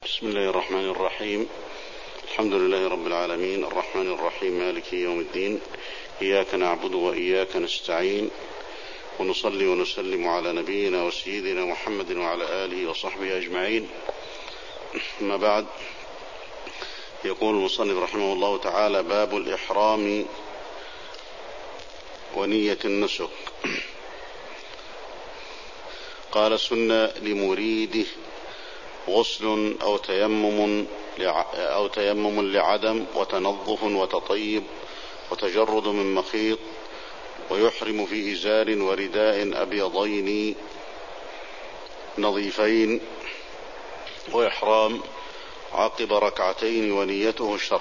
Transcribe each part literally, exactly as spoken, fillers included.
بسم الله الرحمن الرحيم. الحمد لله رب العالمين، الرحمن الرحيم، مالك يوم الدين، إياك نعبد وإياك نستعين، ونصلي ونسلم على نبينا وسيدنا محمد وعلى آله وصحبه أجمعين. ما بعد، يقول المصنف رحمه الله تعالى: باب الإحرام ونية النسك. قال: سن لمريده غسل أو تيمم أو تيمم لعدم، وتنظف وتطيب وتجرد من مخيط، ويحرم في إزار ورداء أبيضين نظيفين، وإحرام عقب ركعتين ونيته الشرط.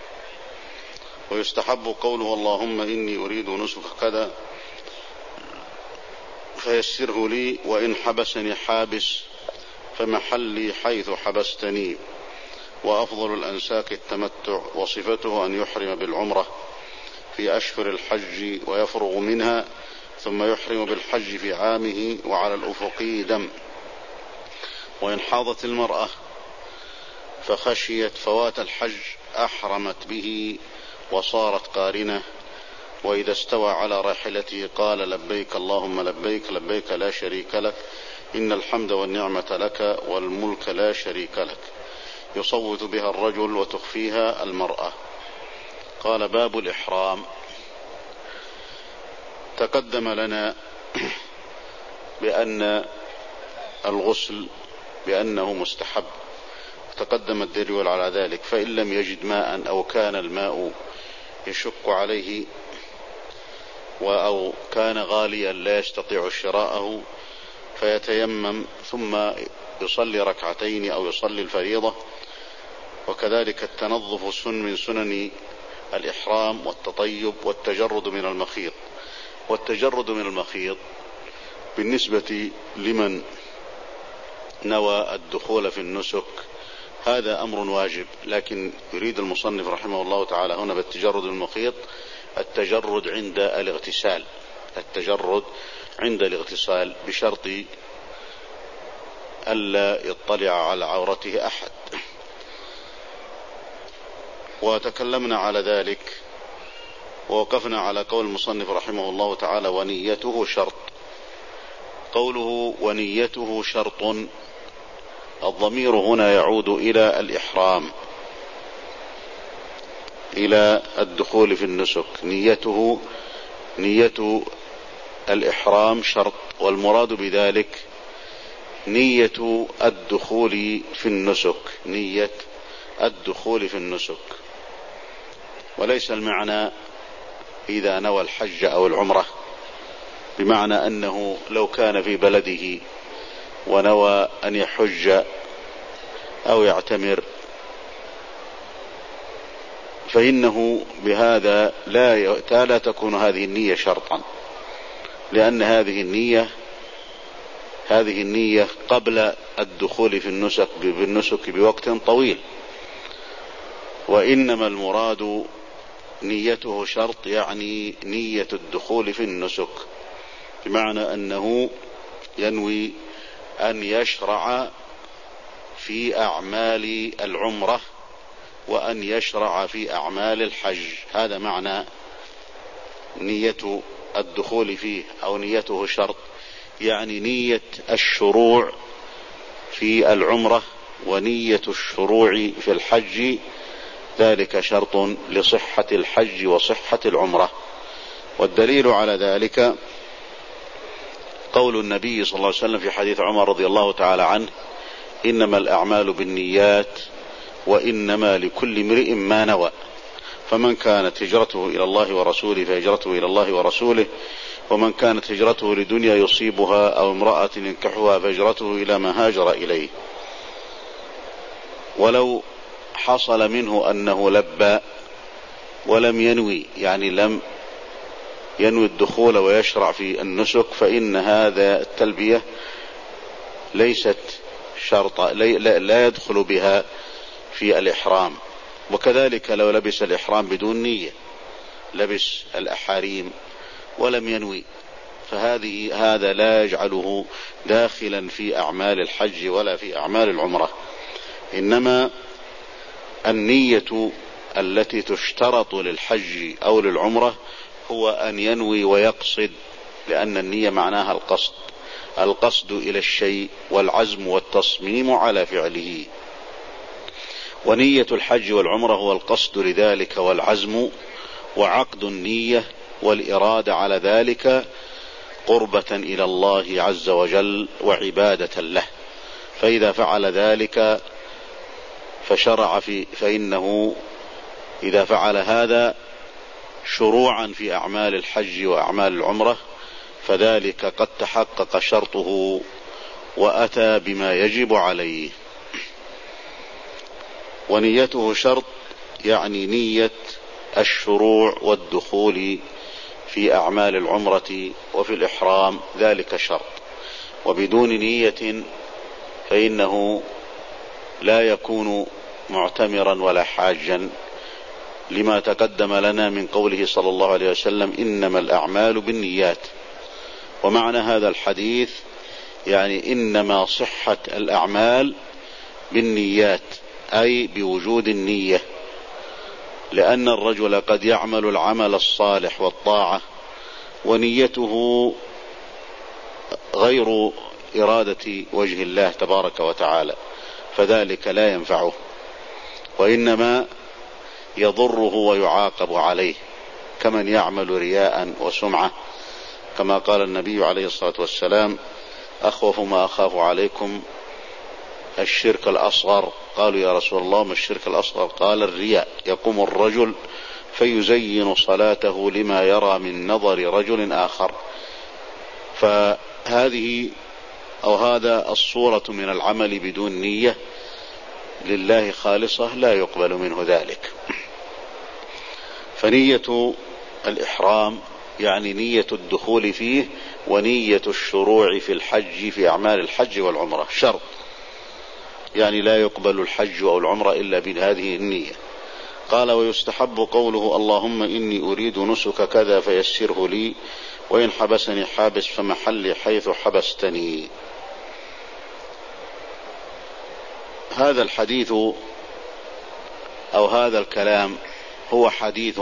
ويستحب قوله: اللهم إني أريد نسك كذا فيسره لي، وإن حبسني حابس فمحلي حيث حبستني. وأفضل الأنساك التمتع، وصفته أن يحرم بالعمرة في أشهر الحج ويفرغ منها، ثم يحرم بالحج في عامه، وعلى الأفقي دم. وإن حاضت المرأة فخشيت فوات الحج أحرمت به وصارت قارنة، وإذا استوى على راحلته قال: لبيك اللهم لبيك، لبيك لا شريك لك، إن الحمد والنعمة لك والملك لا شريك لك. يصوت بها الرجل وتخفيها المرأة. قال: باب الإحرام. تقدم لنا بأن الغسل بأنه مستحب، تقدم الدليل على ذلك. فإن لم يجد ماء أو كان الماء يشق عليه أو كان غاليا لا يستطيع شراءه، فيتيمم ثم يصلي ركعتين أو يصلي الفريضة. وكذلك التنظف سن من سنن الإحرام، والتطيب والتجرد من المخيط. والتجرد من المخيط بالنسبة لمن نوى الدخول في النسك هذا أمر واجب، لكن يريد المصنف رحمه الله تعالى هنا بالتجرد من المخيط التجرد عند الاغتسال، التجرد عند الاغتسال بشرط ألا يطلع على عورته أحد. وتكلمنا على ذلك ووقفنا على قول المصنف رحمه الله تعالى: ونيته شرط. قوله ونيته شرط، الضمير هنا يعود إلى الإحرام، إلى الدخول في النسك. نيته نية الإحرام شرط، والمراد بذلك نية الدخول في النسك، نية الدخول في النسك، وليس المعنى إذا نوى الحج أو العمرة، بمعنى أنه لو كان في بلده ونوى أن يحج أو يعتمر فإنه بهذا لا لا تكون هذه النية شرطا، لأن هذه النية هذه النية قبل الدخول في النسك بالنسك بوقت طويل. وإنما المراد نيته شرط، يعني نية الدخول في النسك، بمعنى أنه ينوي أن يشرع في أعمال العمرة وأن يشرع في أعمال الحج. هذا معنى نية الدخول فيه، أو نيته شرط، يعني نية الشروع في العمرة ونية الشروع في الحج، ذلك شرط لصحة الحج وصحة العمرة. والدليل على ذلك قول النبي صلى الله عليه وسلم في حديث عمر رضي الله تعالى عنه: إنما الأعمال بالنيات وإنما لكل امرئ ما نوى، فمن كانت هجرته إلى الله ورسوله فهجرته إلى الله ورسوله، ومن كانت هجرته لدنيا يصيبها أو امرأة ينكحها فهجرته إلى ما هاجر إليه. ولو حصل منه أنه لبى ولم ينوي، يعني لم ينوي الدخول ويشرع في النسك، فإن هذا التلبية ليست شرطا، لا يدخل بها في الإحرام. وكذلك لو لبس الإحرام بدون نية، لبس الأحاريم ولم ينوي، فهذه هذا لا يجعله داخلا في أعمال الحج ولا في أعمال العمرة. إنما النية التي تشترط للحج أو للعمرة هو أن ينوي ويقصد، لأن النية معناها القصد، القصد إلى الشيء والعزم والتصميم على فعله. ونية الحج والعمرة هو القصد لذلك والعزم وعقد النية والإرادة على ذلك قربة إلى الله عز وجل وعبادة له. فإذا فعل ذلك فشرع في فإنه إذا فعل هذا شروعا في أعمال الحج وأعمال العمرة فذلك قد تحقق شرطه وأتى بما يجب عليه. ونيته شرط يعني نية الشروع والدخول في أعمال العمرة وفي الإحرام ذلك شرط، وبدون نية فإنه لا يكون معتمرا ولا حاجا، لما تقدم لنا من قوله صلى الله عليه وسلم إنما الأعمال بالنيات. ومعنى هذا الحديث يعني إنما صحة الأعمال بالنيات، أي بوجود النية، لأن الرجل قد يعمل العمل الصالح والطاعة ونيته غير إرادة وجه الله تبارك وتعالى، فذلك لا ينفعه وإنما يضره ويعاقب عليه، كمن يعمل رياء وسمعة، كما قال النبي عليه الصلاة والسلام أخوف ما أخاف عليكم الشرك الأصغر. قالوا يا رسول الله ما الشرك الأصغر؟ قال الرياء، يقوم الرجل فيزين صلاته لما يرى من نظر رجل آخر. فهذه أو هذا الصورة من العمل بدون نية لله خالصة لا يقبل منه ذلك. فنية الإحرام يعني نية الدخول فيه ونية الشروع في الحج في أعمال الحج والعمرة شرط، يعني لا يقبل الحج أو العمرة إلا بهذه النية. قال ويستحب قوله اللهم إني أريد نسك كذا فيسره لي وإن حبسني حابس فمحلي حيث حبستني. هذا الحديث أو هذا الكلام هو حديث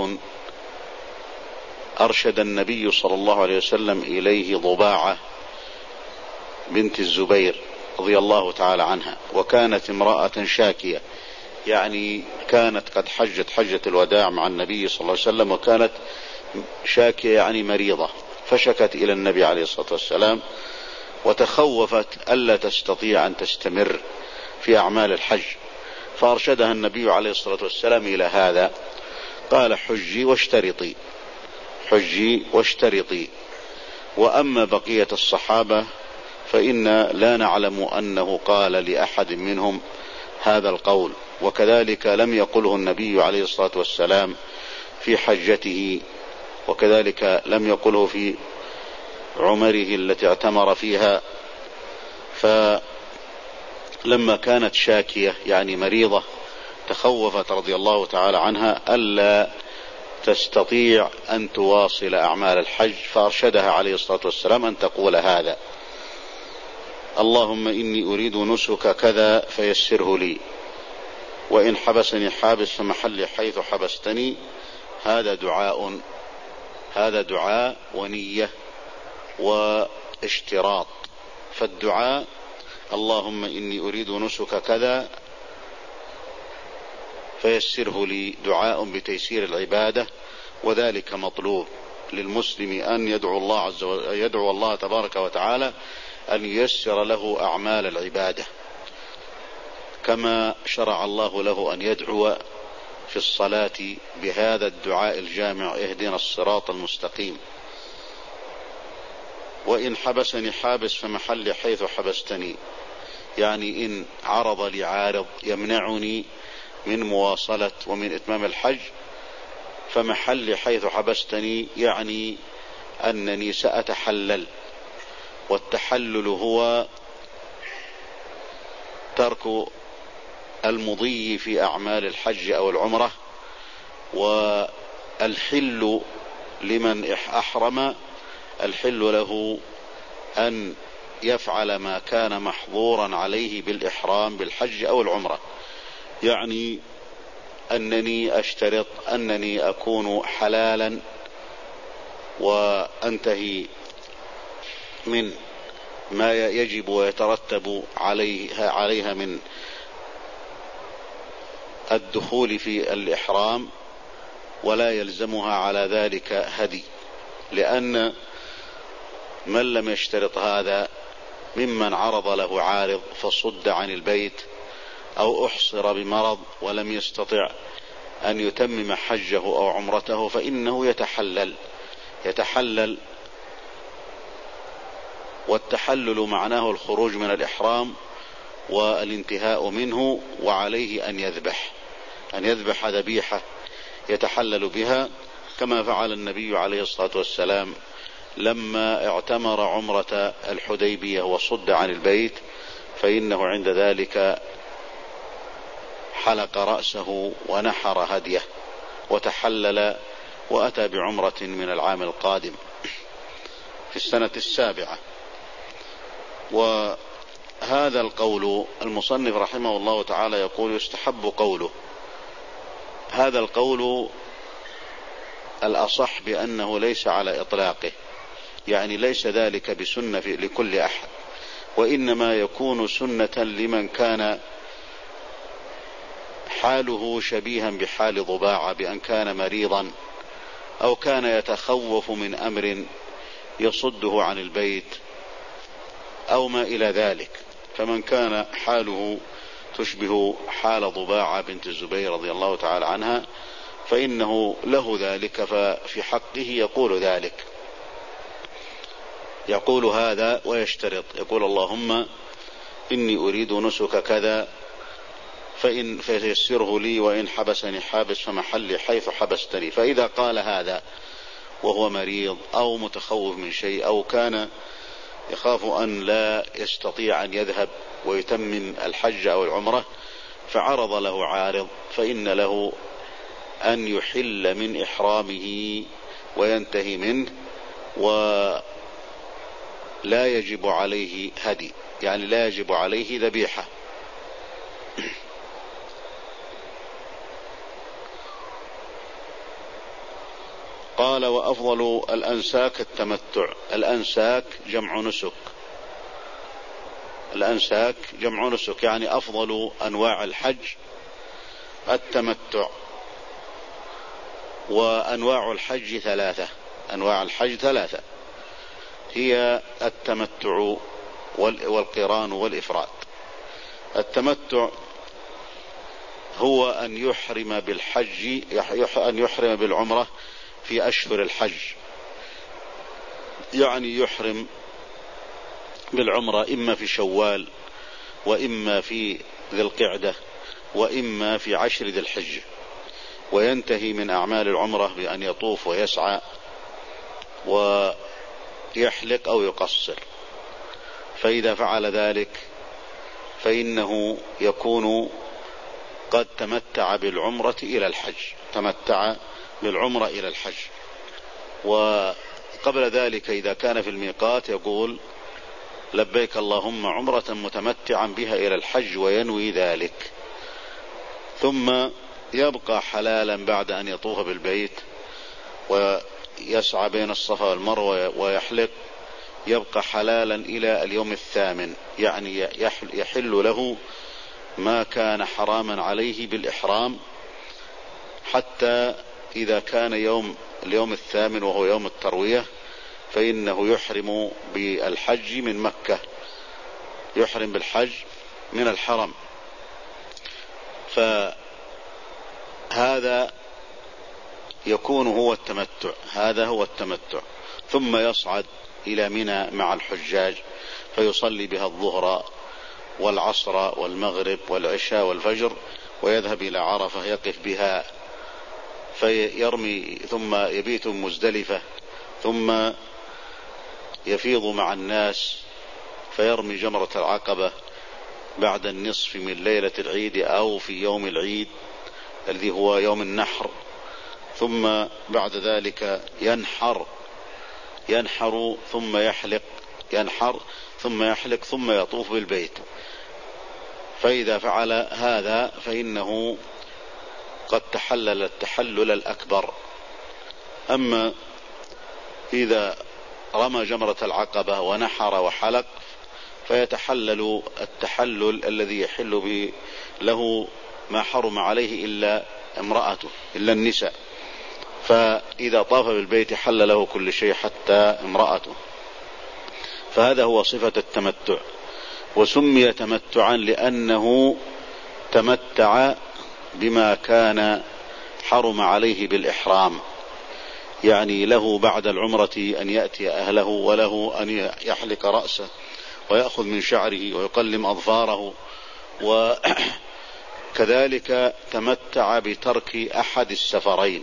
أرشد النبي صلى الله عليه وسلم إليه ضباعة بنت الزبير رضي الله تعالى عنها، وكانت امرأة شاكية، يعني كانت قد حجت حجة الوداع مع النبي صلى الله عليه وسلم، وكانت شاكية يعني مريضة، فشكت إلى النبي عليه الصلاة والسلام وتخوفت ألا تستطيع أن تستمر في أعمال الحج، فأرشدها النبي عليه الصلاة والسلام إلى هذا، قال حجي واشترطي، حجي واشترطي. وأما بقية الصحابة فإن لا نعلم أنه قال لأحد منهم هذا القول، وكذلك لم يقله النبي عليه الصلاة والسلام في حجته، وكذلك لم يقله في عمره التي اعتمر فيها. فلما كانت شاكية يعني مريضة تخوفت رضي الله تعالى عنها ألا تستطيع أن تواصل أعمال الحج، فأرشدها عليه الصلاة والسلام أن تقول هذا اللهم إني أريد نسك كذا فيسره لي وإن حبسني حابس فمحلي حيث حبستني. هذا دعاء هذا دعاء ونية واشتراط. فالدعاء اللهم إني أريد نسك كذا فيسره لي دعاء بتيسير العبادة، وذلك مطلوب للمسلم أن يدعو الله عز وجل يدعو الله تبارك وتعالى أن ييسر له أعمال العبادة، كما شرع الله له أن يدعو في الصلاة بهذا الدعاء الجامع اهدنا الصراط المستقيم. وإن حبسني حابس فمحلي حيث حبستني، يعني إن عرض لي عارض يمنعني من مواصلة ومن إتمام الحج فمحلي حيث حبستني، يعني أنني سأتحلل، والتحلل هو ترك المضي في أعمال الحج أو العمرة، والحل لمن أحرم الحل له أن يفعل ما كان محظورا عليه بالإحرام بالحج أو العمرة. يعني أنني أشترط أنني أكون حلالا وأنتهي من ما يجب ويترتب عليها, عليها من الدخول في الإحرام، ولا يلزمها على ذلك هدي، لأن من لم يشترط هذا ممن عرض له عارض فصد عن البيت أو أحصر بمرض ولم يستطع أن يتمم حجه أو عمرته فإنه يتحلل يتحلل والتحلل معناه الخروج من الإحرام والانتهاء منه، وعليه أن يذبح أن يذبح ذبيحة يتحلل بها، كما فعل النبي عليه الصلاة والسلام لما اعتمر عمرة الحديبية وصد عن البيت، فإنه عند ذلك حلق رأسه ونحر هديه وتحلل وأتى بعمرة من العام القادم في السنة السابعة. وهذا القول المصنف رحمه الله تعالى يقول يستحب قوله. هذا القول الأصح بأنه ليس على إطلاقه، يعني ليس ذلك بسنة لكل أحد، وإنما يكون سنة لمن كان حاله شبيها بحال ضباعة، بأن كان مريضا أو كان يتخوف من أمر يصده عن البيت أو ما إلى ذلك. فمن كان حاله تشبه حال ضباعة بنت الزبير رضي الله تعالى عنها فإنه له ذلك، ففي حقه يقول ذلك، يقول هذا ويشترط، يقول اللهم إني أريد نسك كذا فإن فيسره لي، وإن حبسني حابس فمحلي حيث حبستني. فإذا قال هذا وهو مريض أو متخوف من شيء أو كان يخاف أن لا يستطيع أن يذهب ويتمم الحج أو العمرة فعرض له عارض، فإن له أن يحل من إحرامه وينتهي منه، ولا يجب عليه هدي، يعني لا يجب عليه ذبيحة. قال وأفضل الأنساك التمتع. الأنساك جمع نسك، الأنساك جمع نسك، يعني أفضل أنواع الحج التمتع. وأنواع الحج ثلاثة، أنواع الحج ثلاثة هي التمتع والقران والإفراد. التمتع هو أن يحرم بالحج أن يحرم بالعمرة في أشهر الحج، يعني يحرم بالعمرة إما في شوال وإما في ذي القعدة وإما في عشر ذي الحجة، وينتهي من أعمال العمرة بأن يطوف ويسعى ويحلق أو يقصر. فإذا فعل ذلك فإنه يكون قد تمتع بالعمرة إلى الحج، تمتع بالعمرة إلى الحج. وقبل ذلك إذا كان في الميقات يقول لبيك اللهم عمرة متمتعا بها إلى الحج وينوي ذلك، ثم يبقى حلالا بعد أن يطوف بالبيت ويسعى بين الصفا والمروة ويحلق، يبقى حلالا إلى اليوم الثامن، يعني يحل له ما كان حراما عليه بالإحرام، حتى إذا كان يوم اليوم الثامن وهو يوم التروية فإنه يحرم بالحج من مكة، يحرم بالحج من الحرم. فهذا يكون هو التمتع، هذا هو التمتع. ثم يصعد إلى منى مع الحجاج فيصلي بها الظهر والعصر والمغرب والعشاء والفجر، ويذهب إلى عرفة يقف بها فيرمي، ثم يبيت مزدلفة، ثم يفيض مع الناس فيرمي جمرة العقبة بعد النصف من ليلة العيد أو في يوم العيد الذي هو يوم النحر. ثم بعد ذلك ينحر ينحر ثم يحلق ينحر ثم يحلق ثم يطوف بالبيت. فإذا فعل هذا فإنه قد تحلل التحلل الأكبر. أما إذا رمى جمرة العقبة ونحر وحلق فيتحلل التحلل الذي يحل به له ما حرم عليه إلا امرأته إلا النساء، فإذا طاف بالبيت حل له كل شيء حتى امرأته. فهذا هو صفة التمتع، وسمي تمتعا لأنه تمتع بما كان حرم عليه بالإحرام، يعني له بعد العمرة أن يأتي أهله، وله أن يحلق رأسه ويأخذ من شعره ويقلم أظفاره، وكذلك تمتع بترك أحد السفرين.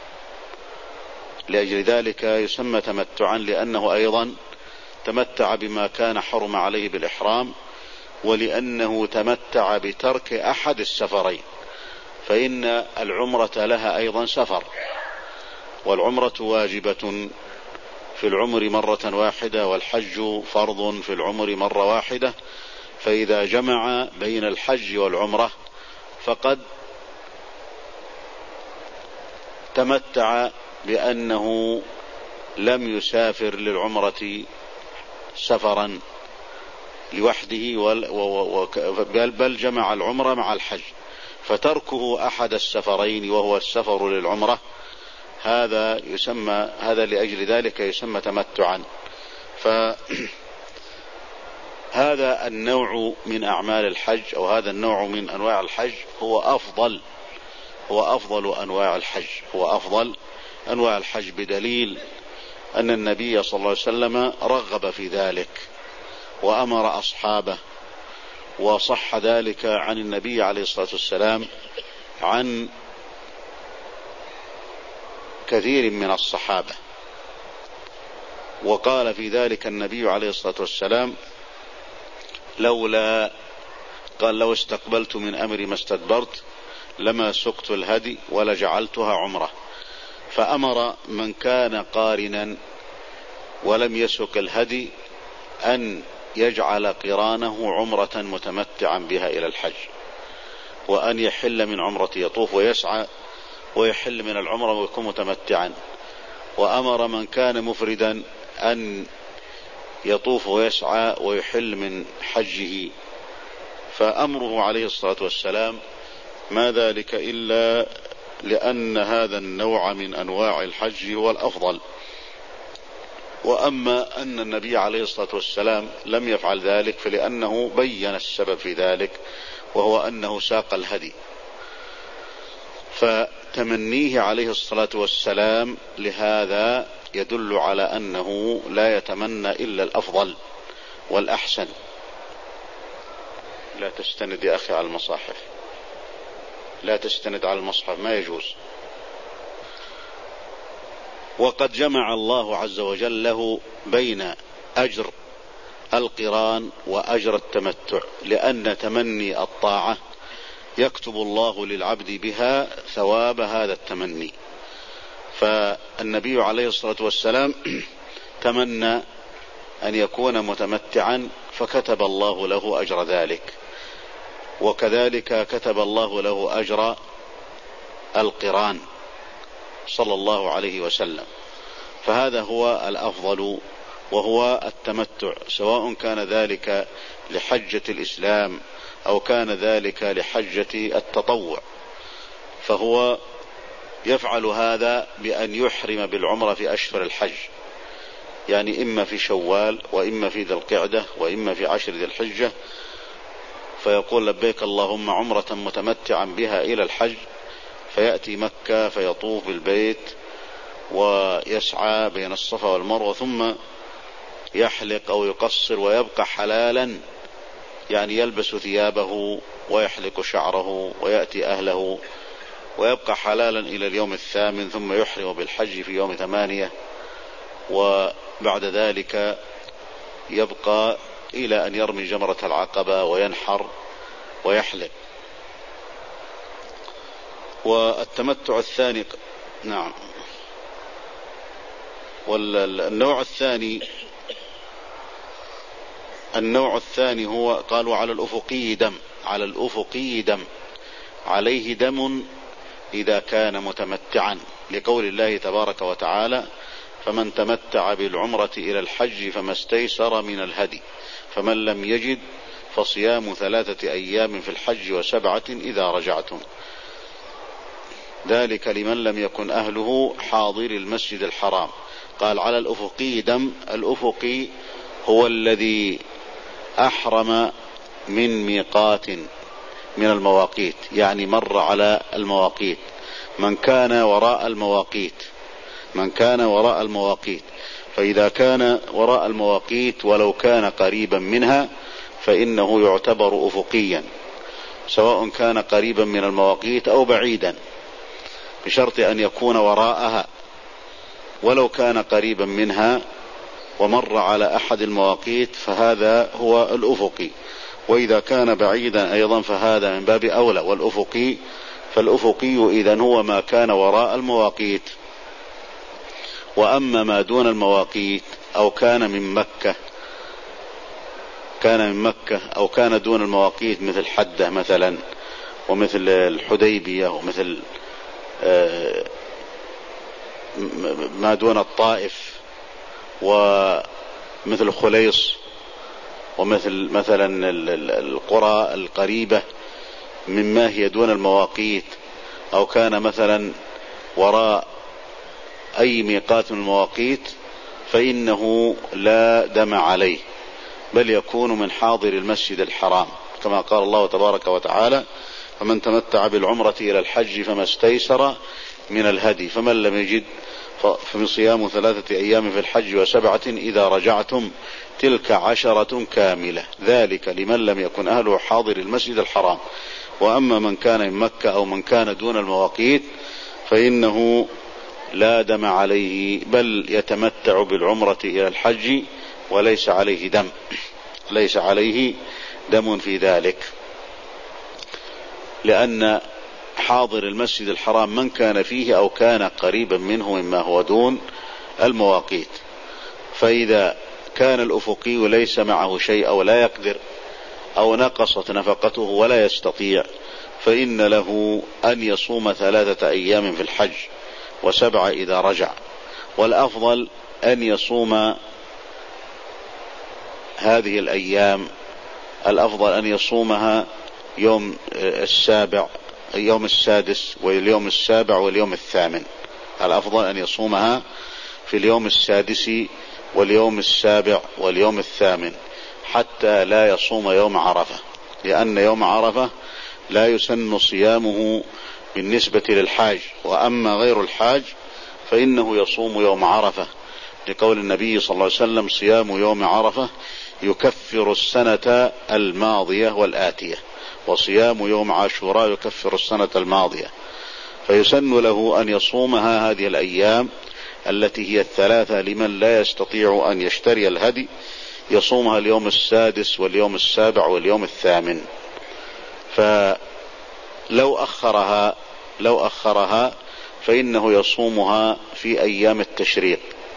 لأجل ذلك يسمى تمتعا لأنه أيضا تمتع بما كان حرم عليه بالإحرام، ولأنه تمتع بترك أحد السفرين، فإن العمرة لها أيضا سفر، والعمرة واجبة في العمر مرة واحدة، والحج فرض في العمر مرة واحدة. فإذا جمع بين الحج والعمرة فقد تمتع بأنه لم يسافر للعمرة سفرا لوحده، بل جمع العمرة مع الحج، فتركه أحد السفرين وهو السفر للعمرة هذا يسمى هذا لأجل ذلك يسمى تمتعا. فهذا النوع من أعمال الحج، أو هذا النوع من أنواع الحج هو أفضل هو أفضل أنواع الحج هو أفضل أنواع الحج بدليل أن النبي صلى الله عليه وسلم رغب في ذلك وأمر أصحابه، وصح ذلك عن النبي عليه الصلاة والسلام عن كثير من الصحابة. وقال في ذلك النبي عليه الصلاة والسلام: لولا قال لو استقبلت من أمري ما استدبرت لما سقت الهدي ولجعلتها عمرة. فأمر من كان قارنا ولم يسق الهدي أن يجعل قرانه عمرة متمتعا بها إلى الحج، وأن يحل من عمرة يطوف ويسعى ويحل من العمرة ويكون متمتعا. وأمر من كان مفردا أن يطوف ويسعى ويحل من حجه. فأمره عليه الصلاة والسلام ما ذلك إلا لأن هذا النوع من أنواع الحج هو الأفضل. وأما أن النبي عليه الصلاة والسلام لم يفعل ذلك فلأنه بين السبب في ذلك، وهو أنه ساق الهدي. فتمنيه عليه الصلاة والسلام لهذا يدل على أنه لا يتمنى إلا الأفضل والأحسن. لا تستند يا أخي على المصاحف، لا تستند على المصحف، ما يجوز. وقد جمع الله عز وجل له بين أجر القران وأجر التمتع، لأن تمني الطاعة يكتب الله للعبد بها ثواب هذا التمني. فالنبي عليه الصلاة والسلام تمنى أن يكون متمتعا فكتب الله له أجر ذلك، وكذلك كتب الله له أجر القران صلى الله عليه وسلم. فهذا هو الأفضل وهو التمتع، سواء كان ذلك لحجة الإسلام أو كان ذلك لحجة التطوع. فهو يفعل هذا بأن يحرم بالعمرة في أشهر الحج، يعني إما في شوال وإما في ذي القعدة وإما في عشر ذي الحجة، فيقول لبيك اللهم عمرة متمتعا بها إلى الحج، فيأتي مكة فيطوف بالبيت ويسعى بين الصفا والمروة، ثم يحلق أو يقصر ويبقى حلالا، يعني يلبس ثيابه ويحلق شعره ويأتي أهله ويبقى حلالا إلى اليوم الثامن، ثم يحرم بالحج في يوم ثمانية، وبعد ذلك يبقى إلى أن يرمي جمرة العقبة وينحر ويحلق. والتمتع الثاني نعم والنوع الثاني النوع الثاني هو قالوا على الأفقي دم، على الأفقي دم، عليه دم إذا كان متمتعا، لقول الله تبارك وتعالى: فمن تمتع بالعمرة إلى الحج فما استيسر من الهدي فمن لم يجد فصيام ثلاثة أيام في الحج وسبعة إذا رجعتم، ذلك لمن لم يكن أهله حاضر المسجد الحرام. قال على الأفقي دم، الأفقي هو الذي أحرم من ميقات من المواقيت، يعني مر على المواقيت، من كان وراء المواقيت، من كان وراء المواقيت فإذا كان وراء المواقيت ولو كان قريبا منها فإنه يعتبر أفقيا، سواء كان قريبا من المواقيت أو بعيدا، بشرط أن يكون وراءها. ولو كان قريبا منها ومر على أحد المواقيت فهذا هو الأفقي، وإذا كان بعيدا أيضا فهذا من باب أولى. والأفقي فالأفقي إذن هو ما كان وراء المواقيت. وأما ما دون المواقيت أو كان من مكة، كان من مكة أو كان دون المواقيت مثل حدة مثلا، ومثل الحديبية، ومثل ما دون الطائف، ومثل خليص، ومثل مثلا القرى القريبة مما هي دون المواقيت، أو كان مثلا وراء أي ميقات من المواقيت، فإنه لا دم عليه، بل يكون من حاضر المسجد الحرام، كما قال الله تبارك وتعالى: فمن تمتع بالعمرة إلى الحج فما استيسر من الهدي فمن لم يجد فمن صيام ثلاثة أيام في الحج وسبعة إذا رجعتم تلك عشرة كاملة، ذلك لمن لم يكن أهله حاضر المسجد الحرام. وأما من كان من مكة أو من كان دون المواقيت فإنه لا دم عليه، بل يتمتع بالعمرة إلى الحج وليس عليه دم، ليس عليه دم في ذلك، لأن حاضر المسجد الحرام من كان فيه أو كان قريبا منه مما هو دون المواقيت. فإذا كان الأفقي ليس معه شيء أو لا يقدر أو نقصت نفقته ولا يستطيع، فإن له أن يصوم ثلاثة أيام في الحج وسبعة إذا رجع، والأفضل أن يصوم هذه الأيام، الأفضل أن يصومها يوم السابع، يوم السادس واليوم السابع واليوم الثامن، الأفضل أن يصومها في اليوم السادس واليوم السابع واليوم الثامن، حتى لا يصوم يوم عرفة، لأن يوم عرفة لا يسن صيامه بالنسبة للحاج، وأما غير الحاج فإنه يصوم يوم عرفة، لقول النبي صلى الله عليه وسلم: صيام يوم عرفة يكفر السنة الماضية والآتية، وصيام يوم عاشوراء يكفر السنة الماضية. فيسن له أن يصومها هذه الأيام التي هي الثلاثة لمن لا يستطيع أن يشتري الهدي، يصومها اليوم السادس واليوم السابع واليوم الثامن. فلو أخرها لو أخرها فإنه يصومها في أيام التشريق،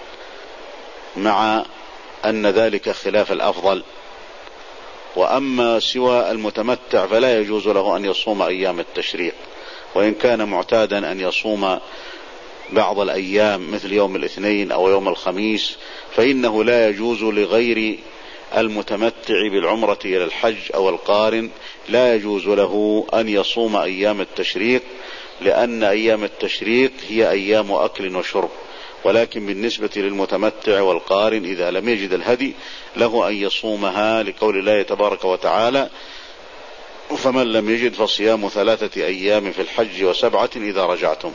مع أن ذلك خلاف الأفضل. وأما سوى المتمتع فلا يجوز له أن يصوم أيام التشريق، وإن كان معتادا أن يصوم بعض الأيام مثل يوم الاثنين أو يوم الخميس، فإنه لا يجوز لغير المتمتع بالعمرة إلى الحج أو القارن، لا يجوز له أن يصوم أيام التشريق، لأن أيام التشريق هي أيام أكل وشرب. ولكن بالنسبة للمتمتع والقارن إذا لم يجد الهدي له أن يصومها، لقول الله تبارك وتعالى: فمن لم يجد فصيام ثلاثة أيام في الحج وسبعة إذا رجعتم.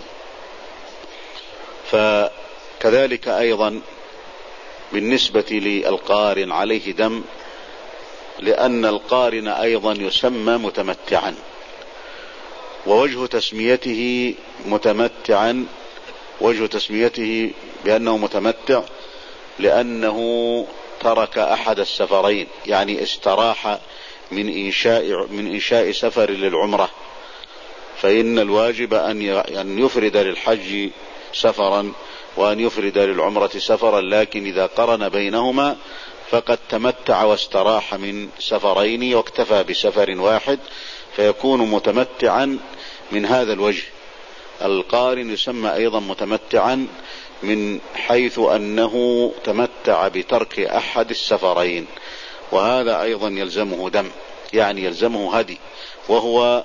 فكذلك أيضا بالنسبة للقارن عليه دم، لأن القارن أيضا يسمى متمتعا، ووجه تسميته متمتعا وجه تسميته بأنه متمتع لأنه ترك أحد السفرين، يعني استراح من إنشاء من إنشاء سفر للعمرة، فإن الواجب أن يفرد للحج سفرا وأن يفرد للعمرة سفرا، لكن إذا قرن بينهما فقد تمتع واستراح من سفرين واكتفى بسفر واحد، فيكون متمتعا من هذا الوجه. القارن يسمى أيضا متمتعا من حيث أنه تمتع بترك أحد السفرين، وهذا أيضا يلزمه دم، يعني يلزمه هدي، وهو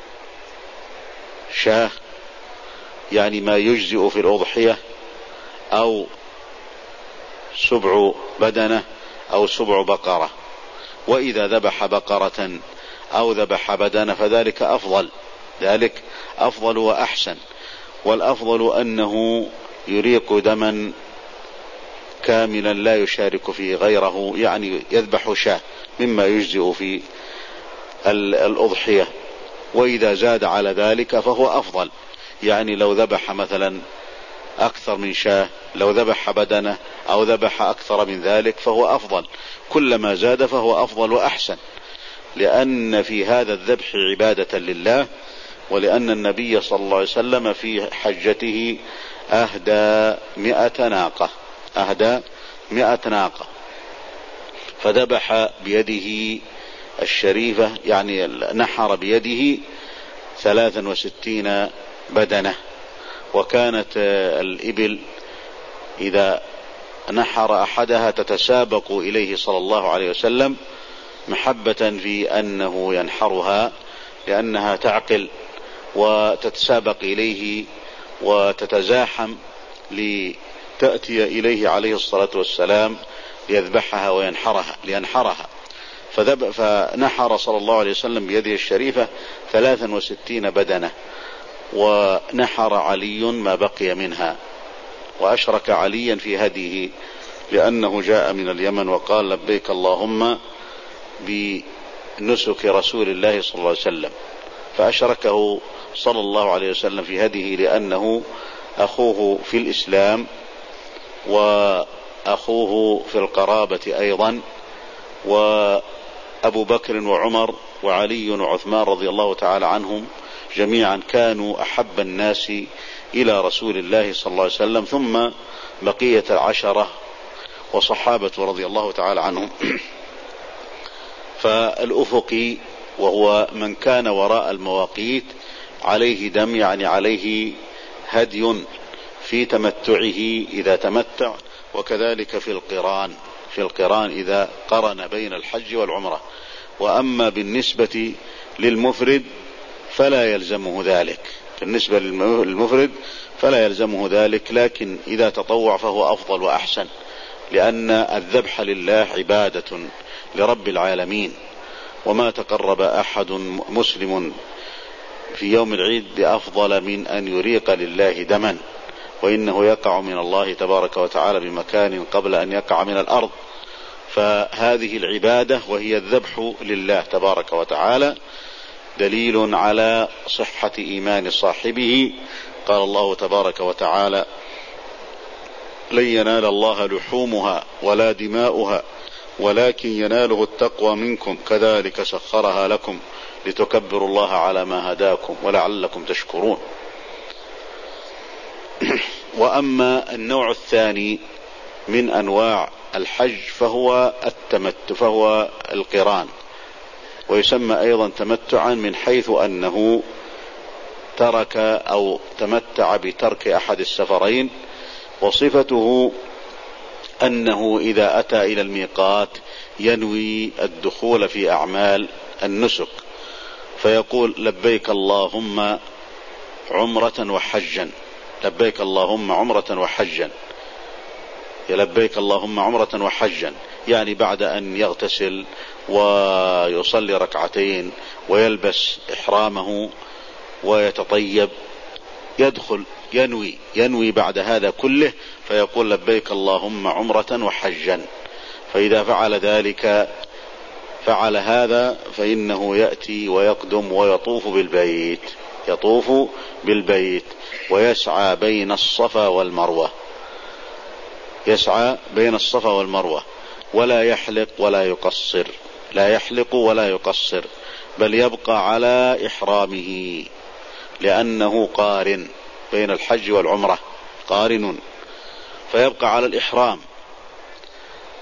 شاه، يعني ما يجزئ في الأضحية، أو سبع بدنة أو سبع بقرة. وإذا ذبح بقرة أو ذبح بدنة فذلك أفضل، ذلك أفضل وأحسن. والأفضل أنه يريق دما كاملا لا يشارك فيه غيره، يعني يذبح شاة مما يجزئ في الأضحية. وإذا زاد على ذلك فهو أفضل، يعني لو ذبح مثلا أكثر من شاة، لو ذبح بدنة أو ذبح أكثر من ذلك فهو أفضل، كلما زاد فهو أفضل وأحسن، لأن في هذا الذبح عبادة لله، ولأن النبي صلى الله عليه وسلم في حجته أهدى مئة ناقة، أهدى مئة ناقة، فذبح بيده الشريفة، يعني نحر بيده ثلاثا وستين بدنة. وكانت الإبل إذا نحر أحدها تتسابق إليه صلى الله عليه وسلم محبة في أنه ينحرها، لأنها تعقل وتتسابق إليه وتتزاحم لتأتي إليه عليه الصلاة والسلام ليذبحها وينحرها لينحرها فنحر صلى الله عليه وسلم بيده الشريفة ثلاثا وستين بدنة، ونحر علي ما بقي منها، وأشرك عليا في هديه، لأنه جاء من اليمن وقال لبيك اللهم بنسك رسول الله صلى الله عليه وسلم، فأشركه صلى الله عليه وسلم في هديه، لأنه أخوه في الإسلام وأخوه في القرابة أيضا، وأبو بكر وعمر وعلي وعثمان رضي الله تعالى عنهم جميعا كانوا أحب الناس إلى رسول الله صلى الله عليه وسلم، ثم بقية العشرة وصحابة رضي الله تعالى عنهم. فالأفقي وهو من كان وراء المواقيت عليه دم، يعني عليه هدي في تمتعه إذا تمتع، وكذلك في القران في القران إذا قرن بين الحج والعمرة. وأما بالنسبة للمفرد فلا يلزمه ذلك، بالنسبة للمفرد فلا يلزمه ذلك، لكن إذا تطوع فهو أفضل وأحسن، لأن الذبح لله عبادة لرب العالمين، وما تقرب أحد مسلم في يوم العيد بأفضل من أن يريق لله دما، وإنه يقع من الله تبارك وتعالى بمكان قبل أن يقع من الأرض. فهذه العبادة وهي الذبح لله تبارك وتعالى دليل على صحة إيمان صاحبه. قال الله تبارك وتعالى لن ينال الله لحومها ولا دماؤها ولكن يناله التقوى منكم كذلك سخرها لكم لتكبروا الله على ما هداكم ولعلكم تشكرون. وأما النوع الثاني من أنواع الحج فهو التمتع، فهو القران، ويسمى أيضا تمتعا من حيث أنه ترك أو تمتع بترك أحد السفرين، وصفته أنه إذا أتى إلى الميقات ينوي الدخول في أعمال النسك، فيقول لبيك اللهم عمرة وحجا، لبيك اللهم عمرة وحجا، لبيك اللهم عمرة وحجا، يعني بعد أن يغتسل ويصلي ركعتين ويلبس إحرامه ويتطيب يدخل ينوي ينوي بعد هذا كله، فيقول لبيك اللهم عمرة وحجا. فإذا فعل ذلك فعل هذا فإنه يأتي ويقدم ويطوف بالبيت، يطوف بالبيت ويسعى بين الصفا والمروة، يسعى بين الصفا والمروة، ولا يحلق ولا يقصر، لا يحلق ولا يقصر، بل يبقى على إحرامه، لأنه قارن بين الحج والعمرة، قارن، فيبقى على الإحرام.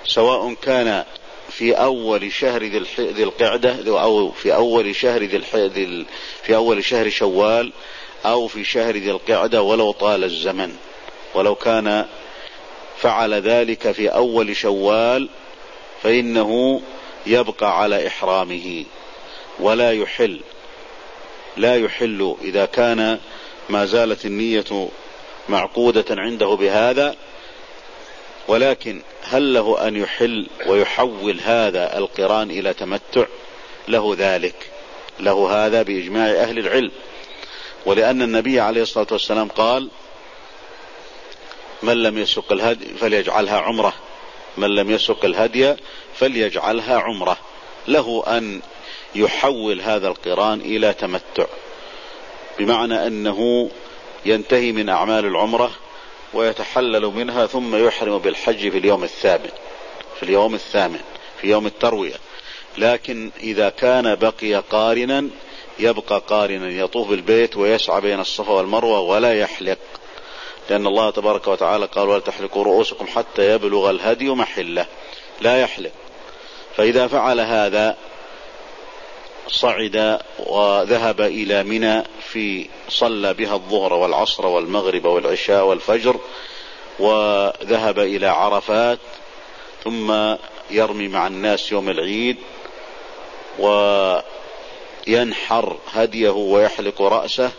سواء كان في أول شهر ذي القعدة أو في أول شهر ذي في أول شهر شوال أو في شهر ذي القعدة، ولو طال الزمن، ولو كان فعل ذلك في أول شوال فإنه يبقى على إحرامه ولا يحل لا يحل إذا كان ما زالت النية معقودة عنده بهذا. ولكن هل له أن يحل ويحول هذا القران إلى تمتع؟ له ذلك، له هذا بإجماع أهل العلم، ولأن النبي عليه الصلاة والسلام قال: من لم يسق الهدي فليجعلها عمرة، من لم يسق الهدي فليجعلها عمرة. له أن يحول هذا القران إلى تمتع، بمعنى أنه ينتهي من أعمال العمرة ويتحلل منها ثم يحرم بالحج في اليوم الثامن في اليوم الثامن في يوم التروية. لكن إذا كان بقي قارنا يبقى قارنا يطوف بالبيت ويسعى بين الصفا والمروة ولا يحلق، لأن الله تبارك وتعالى قال: ولا تحلقوا رؤوسكم حتى يبلغ الهدي محله، لا يحلق. فإذا فعل هذا صعد وذهب إلى منى، في صلى بها الظهر والعصر والمغرب والعشاء والفجر، وذهب إلى عرفات، ثم يرمي مع الناس يوم العيد وينحر هديه ويحلق رأسه.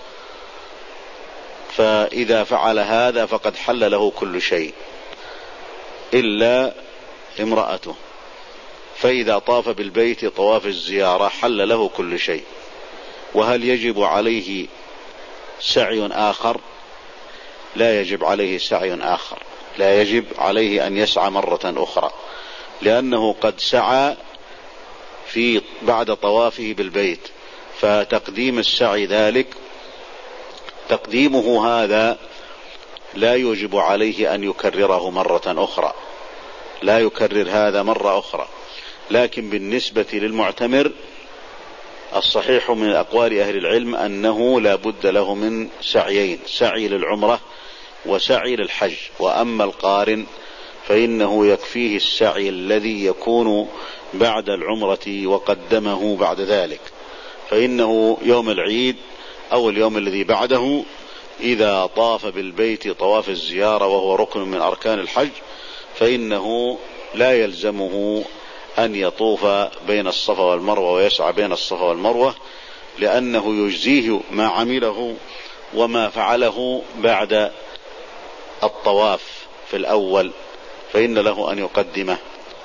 فإذا فعل هذا فقد حل له كل شيء إلا امرأته. فإذا طاف بالبيت طواف الزيارة حل له كل شيء. وهل يجب عليه سعي آخر؟ لا يجب عليه سعي آخر، لا يجب عليه أن يسعى مرة أخرى، لأنه قد سعى في بعد طوافه بالبيت. فتقديم السعي ذلك تقديمه هذا لا يوجب عليه أن يكرره مرة أخرى، لا يكرر هذا مرة أخرى. لكن بالنسبة للمعتمر الصحيح من أقوال أهل العلم أنه لا بد له من سعيين: سعي للعمرة وسعي للحج. وأما القارن فإنه يكفيه السعي الذي يكون بعد العمرة وقدمه بعد ذلك. فإنه يوم العيد أو اليوم الذي بعده إذا طاف بالبيت طواف الزيارة وهو ركن من أركان الحج فإنه لا يلزمه أن يطوف بين الصفا والمروة ويسعى بين الصفا والمروة، لأنه يجزيه ما عمله وما فعله بعد الطواف في الأول، فإن له أن يقدمه،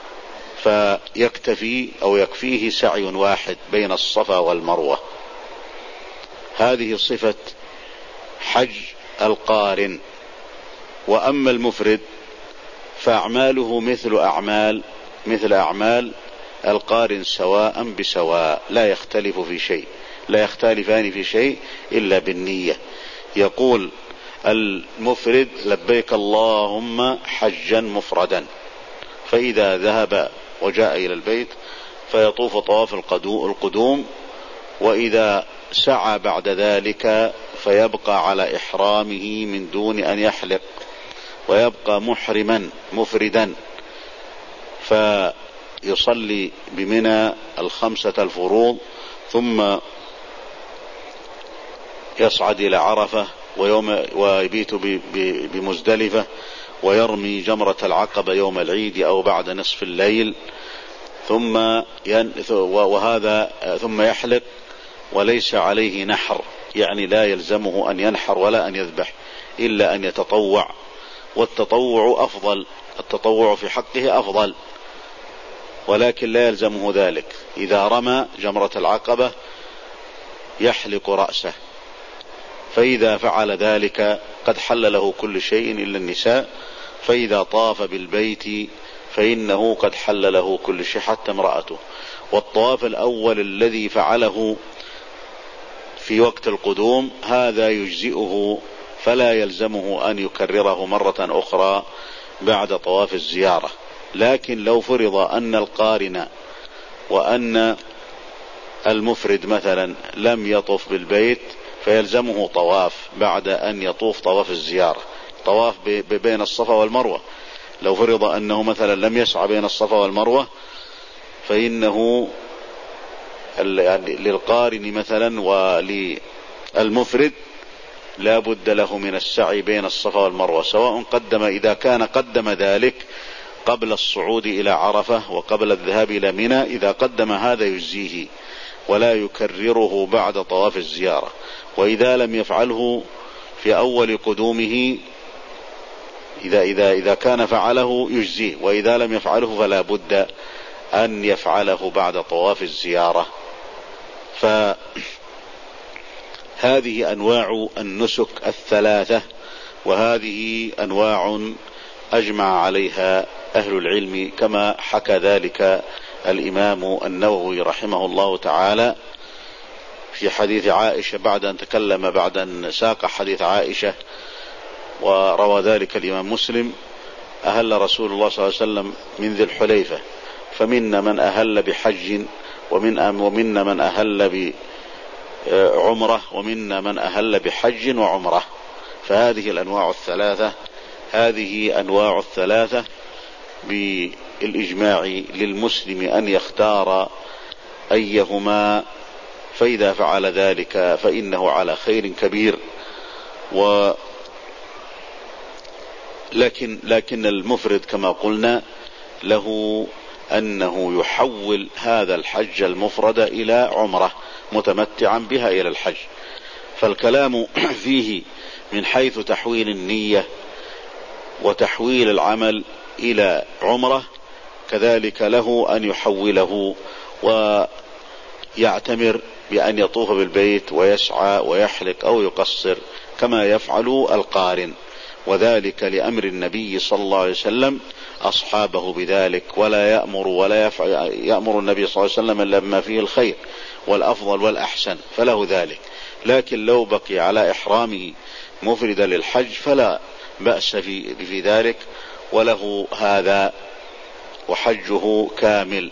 فيكتفي أو يكفيه سعي واحد بين الصفا والمروة. هذه صفة حج القارن. وأما المفرد فأعماله مثل أعمال مثل أعمال القارن سواء بسواء، لا يختلف في شيء، لا يختلفان في شيء إلا بالنية. يقول المفرد: لبيك اللهم حجا مفردا. فإذا ذهب وجاء إلى البيت فيطوف طواف القدوم، وإذا سعى بعد ذلك فيبقى على إحرامه من دون أن يحلق، ويبقى محرما مفردا، فيصلي بمنى الخمسة الفروض، ثم يصعد إلى عرفة ويوم ويبيت بمزدلفة، ويرمي جمرة العقبة يوم العيد أو بعد نصف الليل، ثم ين... وهذا ثم يحلق وليس عليه نحر، يعني لا يلزمه أن ينحر ولا أن يذبح إلا أن يتطوع، والتطوع أفضل، التطوع في حقه أفضل، ولكن لا يلزمه ذلك. إذا رمى جمرة العقبة يحلق رأسه، فإذا فعل ذلك قد حل له كل شيء إلا النساء. فإذا طاف بالبيت فإنه قد حل له كل شيء حتى امرأته. والطواف الأول الذي فعله في وقت القدوم هذا يجزئه، فلا يلزمه أن يكرره مرة أخرى بعد طواف الزيارة. لكن لو فرض أن القارن وأن المفرد مثلا لم يطف بالبيت فيلزمه طواف بعد أن يطوف طواف الزيارة، طواف بين الصفا والمروة، لو فرض أنه مثلا لم يسعى بين الصفا والمروة فإنه للقارن مثلا وللمفرد لا بد له من السعي بين الصفا والمروة، سواء قدم إذا كان قدم ذلك قبل الصعود إلى عرفة وقبل الذهاب إلى منى، إذا قدم هذا يجزيه ولا يكرره بعد طواف الزيارة، وإذا لم يفعله في أول قدومه إذا, إذا, إذا كان فعله يجزيه، وإذا لم يفعله فلا بد أن يفعله بعد طواف الزيارة. فهذه أنواع النسك الثلاثة، وهذه أنواع أجمع عليها أهل العلم كما حكى ذلك الإمام النووي رحمه الله تعالى في حديث عائشة بعد أن تكلم بعد أن ساق حديث عائشة، وروى ذلك الإمام مسلم: أهل رسول الله صلى الله عليه وسلم من ذي الحليفة فمنا من أهل بحج ومن ومنا من أهل بعمرة ومنا من أهل بحج وعمرة. فهذه الأنواع الثلاثة هذه أنواع الثلاثة بالإجماع للمسلم أن يختار أيهما، فإذا فعل ذلك فإنه على خير كبير. و لكن لكن المفرد كما قلنا له أنه يحول هذا الحج المفرد إلى عمرة متمتعا بها إلى الحج، فالكلام فيه من حيث تحويل النية وتحويل العمل إلى عمرة، كذلك له أن يحوله ويعتمر بأن يطوف بالبيت ويسعى ويحلق أو يقصر كما يفعل القارن، وذلك لأمر النبي صلى الله عليه وسلم أصحابه بذلك، ولا يأمر ولا يفعل يأمر النبي صلى الله عليه وسلم إلا بما فيه الخير والأفضل والأحسن، فله ذلك. لكن لو بقي على إحرامه مفردا للحج فلا بأس في, في ذلك، وله هذا وحجه كامل.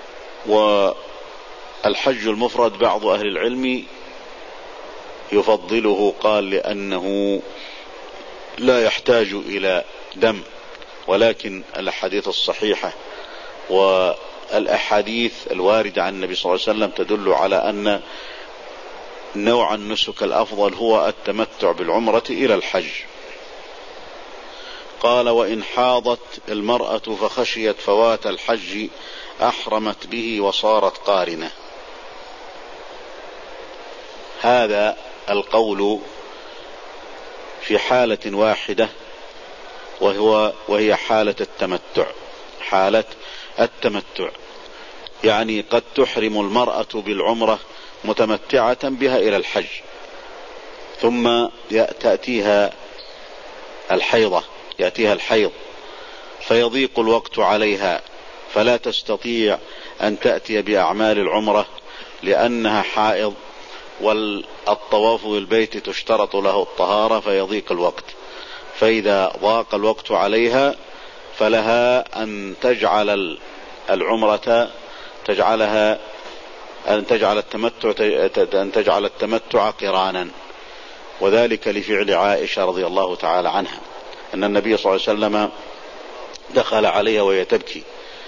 والحج المفرد بعض أهل العلم يفضله، قال لأنه لا يحتاج إلى دم، ولكن الأحاديث الصحيحة والأحاديث الواردة عن النبي صلى الله عليه وسلم تدل على أن نوع النسك الأفضل هو التمتع بالعمرة إلى الحج. قال: وإن حاضت المرأة فخشيت فوات الحج أحرمت به وصارت قارنة. هذا القول في حالة واحدة، وهو وهي حالة التمتع. حالة التمتع يعني قد تحرم المرأة بالعمرة متمتعة بها إلى الحج، ثم تأتيها الحيضة يأتيها الحيض فيضيق الوقت عليها، فلا تستطيع أن تأتي بأعمال العمرة لأنها حائض، والطواف بالبيت تشترط له الطهارة فيضيق الوقت. فإذا ضاق الوقت عليها فلها أن تجعل العمرة تجعلها أن تجعل التمتع أن تجعل التمتع قرانا، وذلك لفعل عائشة رضي الله تعالى عنها، أن النبي صلى الله عليه وسلم دخل عليها وهي تبكي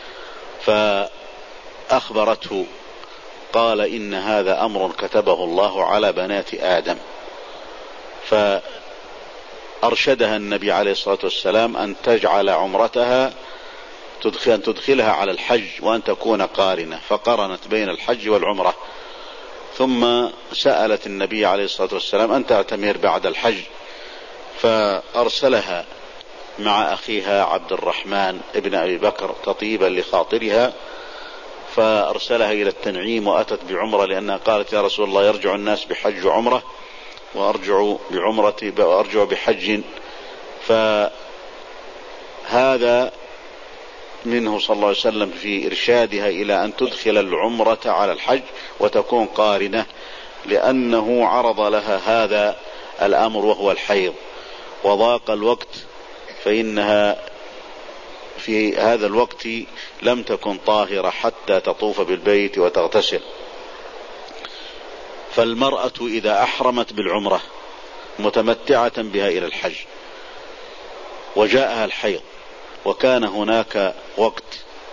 فأخبرته، قال: إن هذا أمر كتبه الله على بنات آدم. فأرشدها النبي عليه الصلاة والسلام أن تجعل عمرتها تدخل أن تدخلها على الحج وأن تكون قارنة، فقرنت بين الحج والعمرة. ثم سألت النبي عليه الصلاة والسلام أن تعتمر بعد الحج، فأرسلها مع أخيها عبد الرحمن ابن أبي بكر تطيبا لخاطرها، فأرسلها إلى التنعيم وأتت بعمرة، لأنها قالت: يا رسول الله، يرجع الناس بحج وعمرة وأرجع بعمرتي وأرجع بحج. فهذا منه صلى الله عليه وسلم في إرشادها إلى أن تدخل العمرة على الحج وتكون قارنة، لأنه عرض لها هذا الأمر وهو الحيض، وضاق الوقت، فإنها في هذا الوقت لم تكن طاهرة حتى تطوف بالبيت وتغتسل. فالمرأة إذا أحرمت بالعمرة متمتعة بها إلى الحج وجاءها الحيض وكان هناك وقت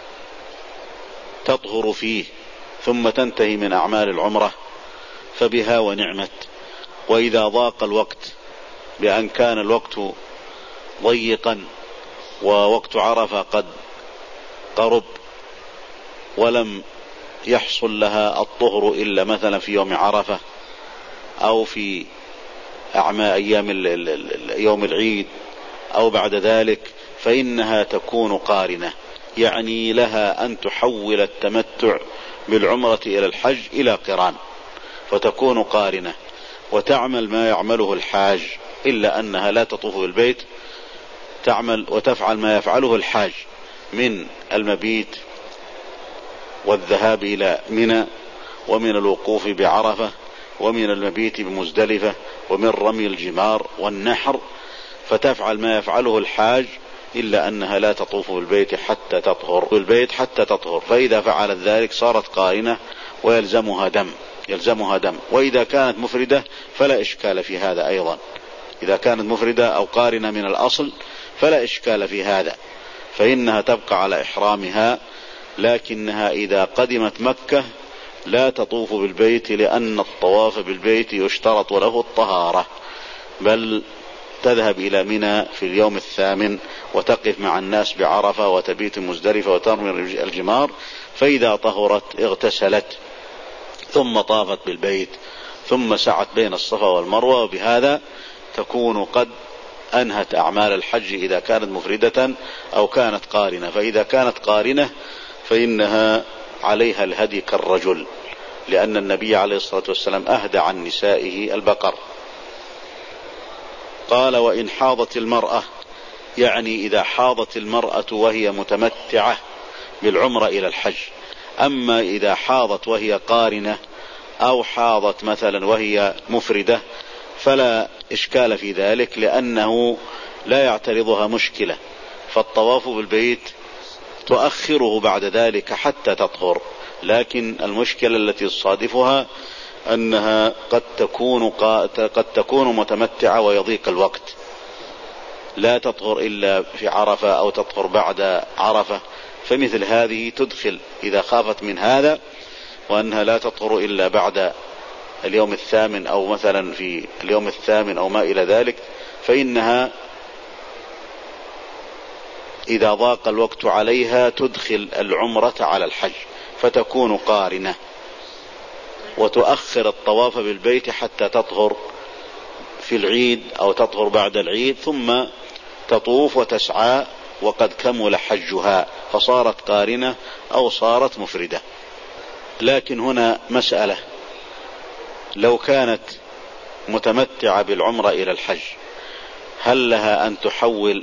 تطهر فيه ثم تنتهي من أعمال العمرة فبها ونعمت. وإذا ضاق الوقت بأن كان الوقت ضيقا ووقت عرفة قد قرب ولم يحصل لها الطهر إلا مثلا في يوم عرفة أو في أعمال أيام يوم العيد أو بعد ذلك، فإنها تكون قارنة، يعني لها أن تحول التمتع بالعمرة إلى الحج إلى قران، فتكون قارنة وتعمل ما يعمله الحاج، إلا أنها لا تطوف بالبيت، تعمل وتفعل ما يفعله الحاج من المبيت والذهاب إلى منى ومن الوقوف بعرفة ومن المبيت بمزدلفة ومن رمي الجمار والنحر، فتفعل ما يفعله الحاج، إلا أنها لا تطوف بالبيت حتى تطهر بالبيت حتى تطهر. فإذا فعلت ذلك صارت قارنة ويلزمها دم يلزمها دم. وإذا كانت مفردة فلا إشكال في هذا أيضا، إذا كانت مفردة أو قارنة من الأصل فلا إشكال في هذا، فإنها تبقى على إحرامها، لكنها إذا قدمت مكة لا تطوف بالبيت، لأن الطواف بالبيت يشترط له الطهارة، بل تذهب إلى منى في اليوم الثامن وتقف مع الناس بعرفة وتبيت مزدلفة وترمي الجمار، فإذا طهرت اغتسلت ثم طافت بالبيت ثم سعت بين الصفا والمروة، وبهذا تكون قد أنهت أعمال الحج إذا كانت مفردة أو كانت قارنة. فإذا كانت قارنة فإنها عليها الهدي كالرجل، لأن النبي عليه الصلاة والسلام أهدى عن نسائه البقر. قال: وإن حاضت المرأة، يعني إذا حاضت المرأة وهي متمتعة بالعمرة إلى الحج. أما إذا حاضت وهي قارنة أو حاضت مثلا وهي مفردة فلا إشكال في ذلك، لأنه لا يعترضها مشكلة، فالطواف بالبيت تؤخره بعد ذلك حتى تطهر. لكن المشكلة التي تصادفها أنها قد تكون قد تكون متمتعة ويضيق الوقت، لا تطهر إلا في عرفة أو تطهر بعد عرفة، فمثل هذه تدخل إذا خافت من هذا وأنها لا تطهر إلا بعد اليوم الثامن أو مثلا في اليوم الثامن أو ما إلى ذلك، فإنها إذا ضاق الوقت عليها تدخل العمرة على الحج فتكون قارنة، وتؤخر الطواف بالبيت حتى تطهر في العيد أو تطهر بعد العيد، ثم تطوف وتسعى وقد كمل حجها، فصارت قارنة أو صارت مفردة. لكن هنا مسألة: لو كانت متمتعة بالعمرة إلى الحج هل لها أن تحول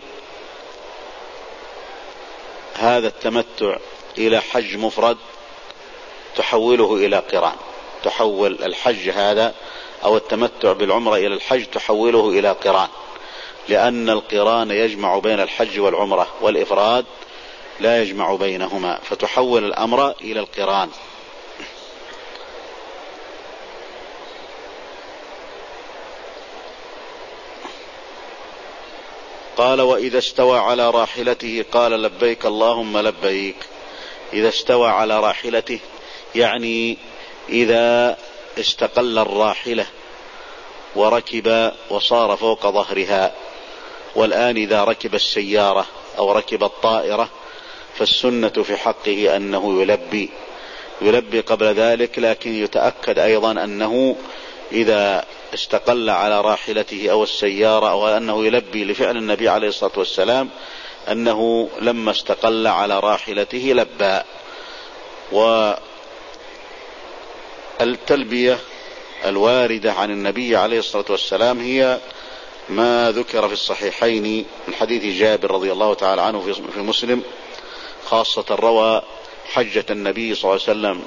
هذا التمتع إلى حج مفرد، تحوله إلى قران، تحول الحج هذا أو التمتع بالعمرة إلى الحج تحوله إلى قران، لأن القران يجمع بين الحج والعمرة، والإفراد لا يجمع بينهما، فتحول الأمر إلى القران. قال: وإذا استوى على راحلته قال: لبيك اللهم لبيك. إذا استوى على راحلته يعني إذا استقل الراحلة وركب وصار فوق ظهرها. والآن إذا ركب السيارة أو ركب الطائرة فالسنة في حقه أنه يلبي يلبي قبل ذلك، لكن يتأكد أيضا أنه إذا استقل على راحلته أو السيارة أو أنه يلبي لفعل النبي عليه الصلاة والسلام أنه لما استقل على راحلته لبى. والتلبية الواردة عن النبي عليه الصلاة والسلام هي ما ذكر في الصحيحين من حديث جابر رضي الله تعالى عنه في مسلم، خاصة روى حجة النبي صلى الله عليه وسلم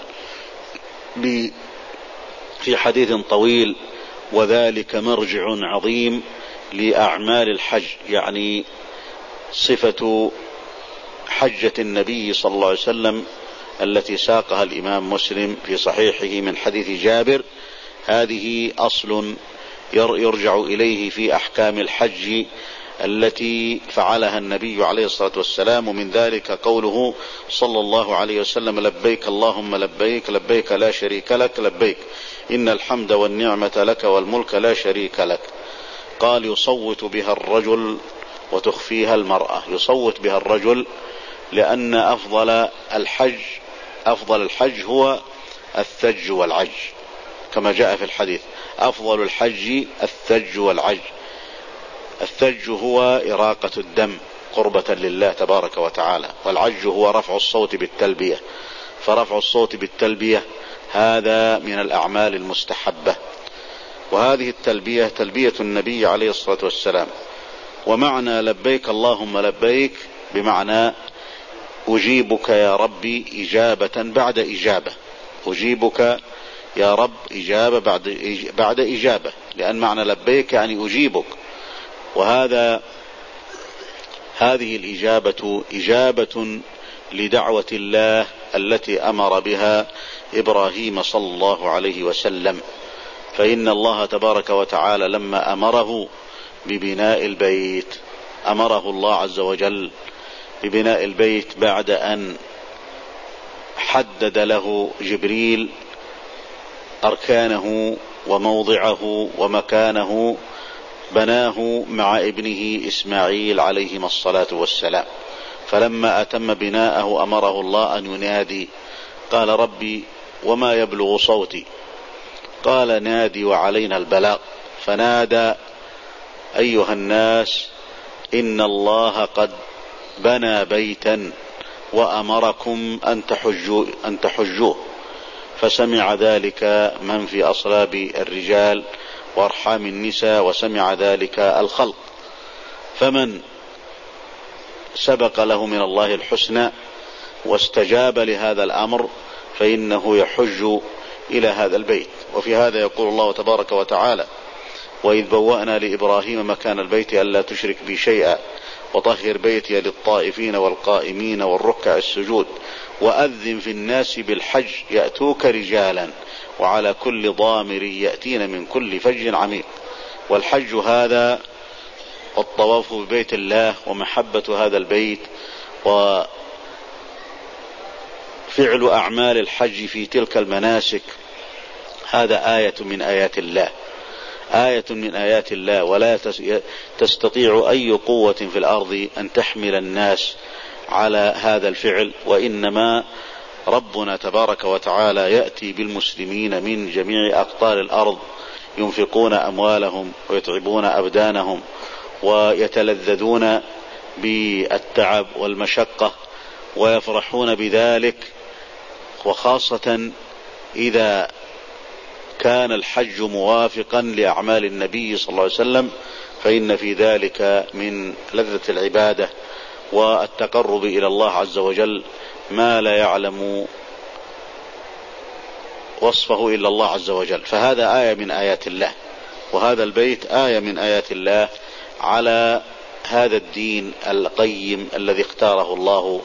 في حديث طويل: وذلك مرجع عظيم لأعمال الحج، يعني صفة حجة النبي صلى الله عليه وسلم التي ساقها الإمام مسلم في صحيحه من حديث جابر، هذه أصل يرجع إليه في أحكام الحج التي فعلها النبي عليه الصلاة والسلام، ومن ذلك قوله صلى الله عليه وسلم: لبيك اللهم لبيك لبيك لا شريك لك لبيك إن الحمد والنعمة لك والملك لا شريك لك. قال: يصوت بها الرجل وتخفيها المرأة. يصوت بها الرجل لأن أفضل الحج أفضل الحج هو الثج والعج، كما جاء في الحديث: أفضل الحج الثج والعج. الثج هو إراقة الدم قربة لله تبارك وتعالى، والعج هو رفع الصوت بالتلبية، فرفع الصوت بالتلبية هذا من الأعمال المستحبة، وهذه التلبية تلبية النبي عليه الصلاة والسلام. ومعنى لبيك اللهم لبيك بمعنى أجيبك يا ربي إجابة بعد إجابة، أجيبك يا رب إجابة بعد بعد إجابة، لأن معنى لبيك يعني أجيبك، وهذا هذه الإجابة إجابة لدعوة الله التي أمر بها إبراهيم صلى الله عليه وسلم. فإن الله تبارك وتعالى لما أمره ببناء البيت، أمره الله عز وجل ببناء البيت بعد أن حدد له جبريل أركانه وموضعه ومكانه، بناه مع ابنه إسماعيل عليهما الصلاة والسلام. فلما أتم بناءه أمره الله أن ينادي، قال: ربي وما يبلغ صوتي؟ قال: نادي وعلينا البلاغ. فنادى: أيها الناس، إن الله قد بنى بيتا وأمركم أن تحجوا أن تحجوه. فسمع ذلك من في أصلاب الرجال وأرحام النساء، وسمع ذلك الخلق، فمن سبق له من الله الحسنى واستجاب لهذا الأمر فإنه يحج إلى هذا البيت. وفي هذا يقول الله تبارك وتعالى: وإذ بوأنا لإبراهيم مكان البيت ألا تشرك بي شيئا وطهر بيتي للطائفين والقائمين والركع السجود وأذن في الناس بالحج يأتوك رجالا وعلى كل ضامر يأتين من كل فج عميق. والحج هذا والطواف ببيت الله ومحبة هذا البيت وفعل أعمال الحج في تلك المناسك، هذا آية من آيات الله، آية من آيات الله، ولا تستطيع أي قوة في الأرض أن تحمل الناس على هذا الفعل، وإنما ربنا تبارك وتعالى يأتي بالمسلمين من جميع أقطار الأرض ينفقون أموالهم ويتعبون أبدانهم ويتلذذون بالتعب والمشقة ويفرحون بذلك، وخاصة إذا كان الحج موافقا لأعمال النبي صلى الله عليه وسلم، فإن في ذلك من لذة العبادة والتقرب إلى الله عز وجل ما لا يعلم وصفه إلا الله عز وجل. فهذا آية من آيات الله، وهذا البيت آية من آيات الله على هذا الدين القيم الذي اختاره الله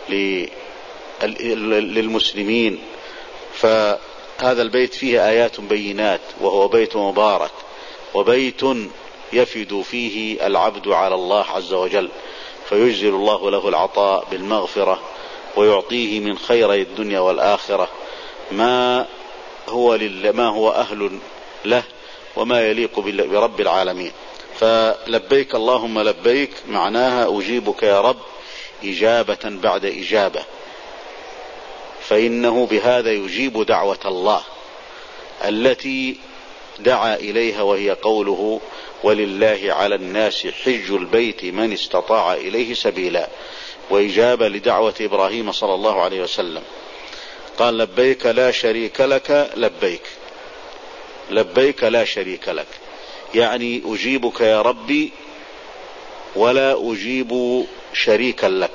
للمسلمين. فهذا البيت فيه آيات بينات، وهو بيت مبارك، وبيت يفد فيه العبد على الله عز وجل، فيجزل الله له العطاء بالمغفرة ويعطيه من خير الدنيا والآخرة ما هو ما هو أهل له وما يليق برب العالمين. فلبيك اللهم لبيك معناها أجيبك يا رب إجابة بعد إجابة، فإنه بهذا يجيب دعوة الله التي دعا إليها، وهي قوله: ولله على الناس حج البيت من استطاع إليه سبيلا، وإجابة لدعوة إبراهيم صلى الله عليه وسلم. قال: لبيك لا شريك لك لبيك لبيك لا شريك لك، يعني أجيبك يا ربي ولا أجيب شريكا لك،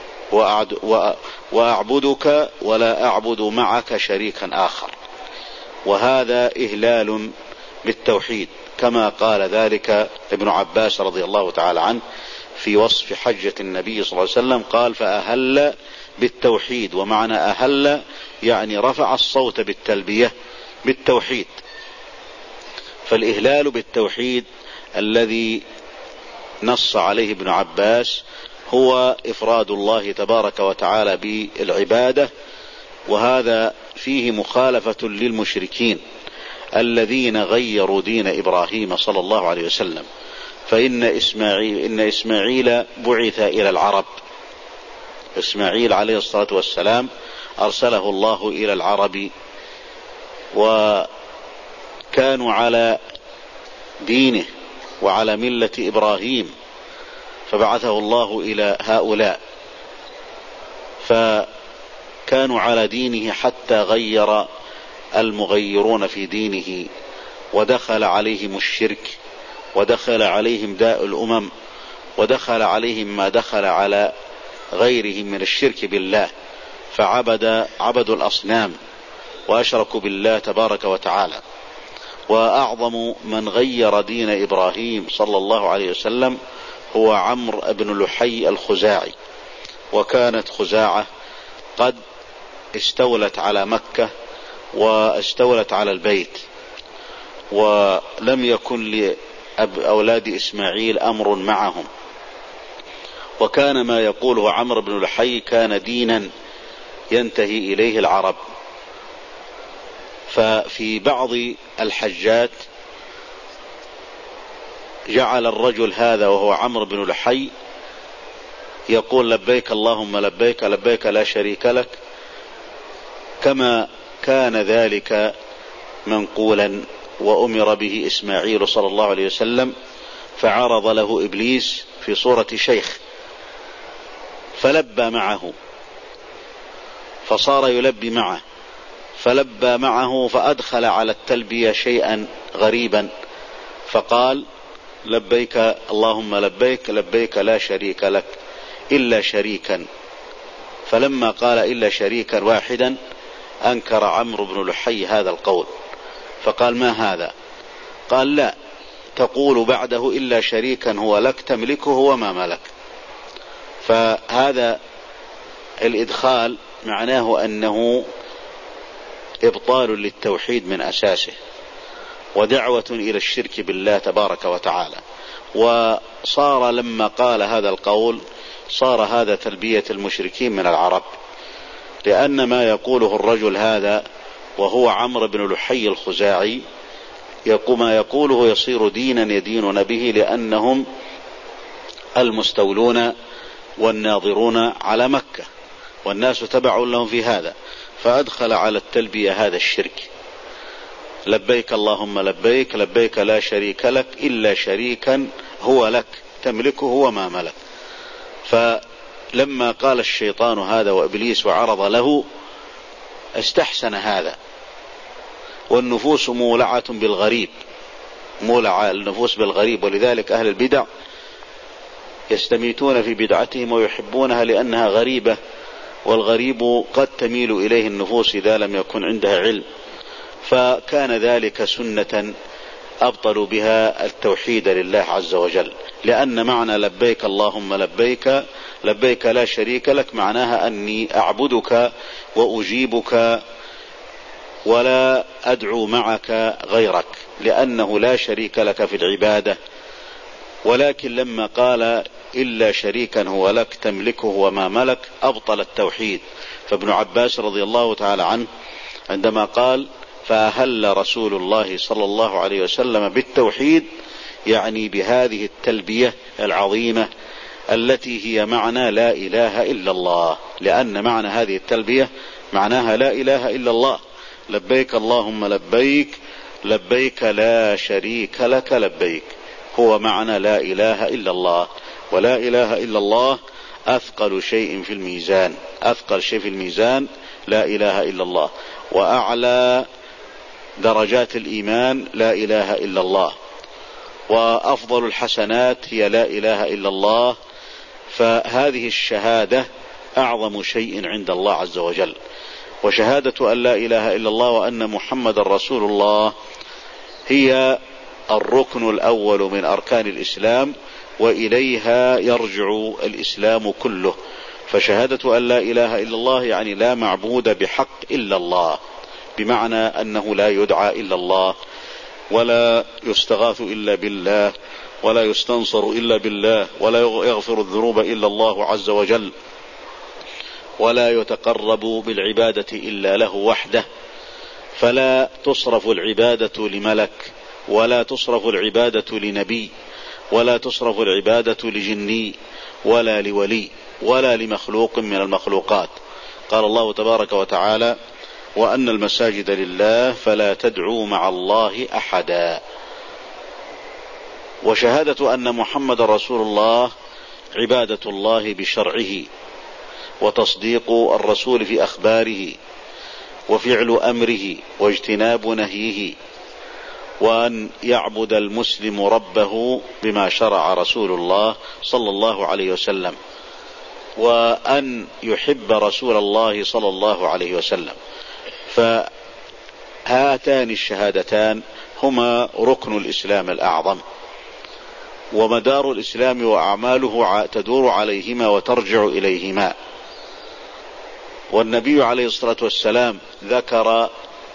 وأعبدك ولا أعبد معك شريكا آخر. وهذا إهلال بالتوحيد، كما قال ذلك ابن عباس رضي الله تعالى عنه في وصف حجة النبي صلى الله عليه وسلم، قال: فأهل بالتوحيد. ومعنى أهل يعني رفع الصوت بالتلبية بالتوحيد. فالإهلال بالتوحيد الذي نص عليه ابن عباس هو إفراد الله تبارك وتعالى بالعبادة، وهذا فيه مخالفة للمشركين الذين غيروا دين إبراهيم صلى الله عليه وسلم. فإن إسماعيل, إن إسماعيل بعث إلى العرب، إسماعيل عليه الصلاة والسلام أرسله الله إلى العرب، وكانوا على دينه وعلى ملة إبراهيم، فبعثه الله إلى هؤلاء، فكانوا على دينه حتى غير المغيرون في دينه، ودخل عليهم الشرك، ودخل عليهم داء الأمم، ودخل عليهم ما دخل على غيرهم من الشرك بالله، فعبد عبدوا الأصنام وأشركوا بالله تبارك وتعالى. وأعظم من غير دين إبراهيم صلى الله عليه وسلم هو عمرو بن لحي الخزاعي، وكانت خزاعة قد استولت على مكة واستولت على البيت، ولم يكن لأولاد إسماعيل أمر معهم، وكان ما يقوله عمرو بن لحي كان دينا ينتهي إليه العرب. ففي بعض الحجات جعل الرجل هذا وهو عمرو بن لحي يقول لبيك اللهم لبيك لبيك لا شريك لك، كما كان ذلك منقولا وأمر به إسماعيل صلى الله عليه وسلم، فعرض له إبليس في صورة شيخ فلبى معه، فصار يلبي معه، فلبى معه، فأدخل على التلبية شيئا غريبا، فقال لبيك اللهم لبيك لبيك لا شريك لك إلا شريكا. فلما قال إلا شريكا واحدا أنكر عمرو بن لحي هذا القول، فقال ما هذا؟ قال لا، تقول بعده إلا شريكا هو لك تملكه وما ملك. فهذا الإدخال معناه أنه إبطال للتوحيد من أساسه، ودعوة إلى الشرك بالله تبارك وتعالى. وصار لما قال هذا القول صار هذا تلبية المشركين من العرب، لأن ما يقوله الرجل هذا وهو عمرو بن لحي الخزاعي ما يقوله يصير دينا يدينون به، لأنهم المستولون والناظرون على مكة، والناس تبع لهم في هذا، فأدخل على التلبية هذا الشرك، لبيك اللهم لبيك لبيك لا شريك لك إلا شريكا هو لك تملكه وما ملك. فلما قال الشيطان هذا وإبليس وعرض له استحسن هذا، والنفوس مولعة بالغريب، مولع النفوس بالغريب، ولذلك أهل البدع يستميتون في بدعتهم ويحبونها لأنها غريبة، والغريب قد تميل إليه النفوس إذا لم يكن عندها علم، فكان ذلك سنة أبطلوا بها التوحيد لله عز وجل، لأن معنى لبيك اللهم لبيك لبيك لا شريك لك معناها أني أعبدك وأجيبك ولا أدعو معك غيرك، لأنه لا شريك لك في العبادة. ولكن لما قال إلا شريكا هو لك تملكه وما ملك أبطل التوحيد. فابن عباس رضي الله تعالى عنه عندما قال فأهل رسول الله صلى الله عليه وسلم بالتوحيد، يعني بهذه التلبية العظيمة التي هي معنى لا إله إلا الله، لأن معنى هذه التلبية معناها لا إله إلا الله، لبيك اللهم لبيك لبيك لا شريك لك لبيك، هو معنى لا إله إلا الله. ولا إله إلا الله أثقل شيء في الميزان، أثقل شيء في الميزان لا إله إلا الله، وأعلى درجات الإيمان لا إله إلا الله، وأفضل الحسنات هي لا إله إلا الله. فهذه الشهادة أعظم شيء عند الله عز وجل، وشهادة أن لا إله إلا الله وأن محمد رسول الله هي الركن الأول من أركان الإسلام، وإليها يرجع الإسلام كله. فشهادة أن لا إله إلا الله يعني لا معبود بحق إلا الله، بمعنى أنه لا يدعى إلا الله، ولا يستغاث إلا بالله، ولا يستنصر إلا بالله، ولا يغفر الذنوب إلا الله عز وجل، ولا يتقرب بالعبادة إلا له وحده. فلا تصرف العبادة لملك، ولا تصرف العبادة لنبي، ولا تصرف العبادة لجني، ولا لولي، ولا لمخلوق من المخلوقات. قال الله تبارك وتعالى: وأن المساجد لله فلا تدعوا مع الله أحدا. وشهادة أن محمد رسول الله عبادة الله بشرعه، وتصديق الرسول في أخباره، وفعل أمره، واجتناب نهيه، وأن يعبد المسلم ربه بما شرع رسول الله صلى الله عليه وسلم، وأن يحب رسول الله صلى الله عليه وسلم. فهاتان الشهادتان هما ركن الإسلام الأعظم، ومدار الإسلام وأعماله تدور عليهما وترجع إليهما. والنبي عليه الصلاة والسلام ذكر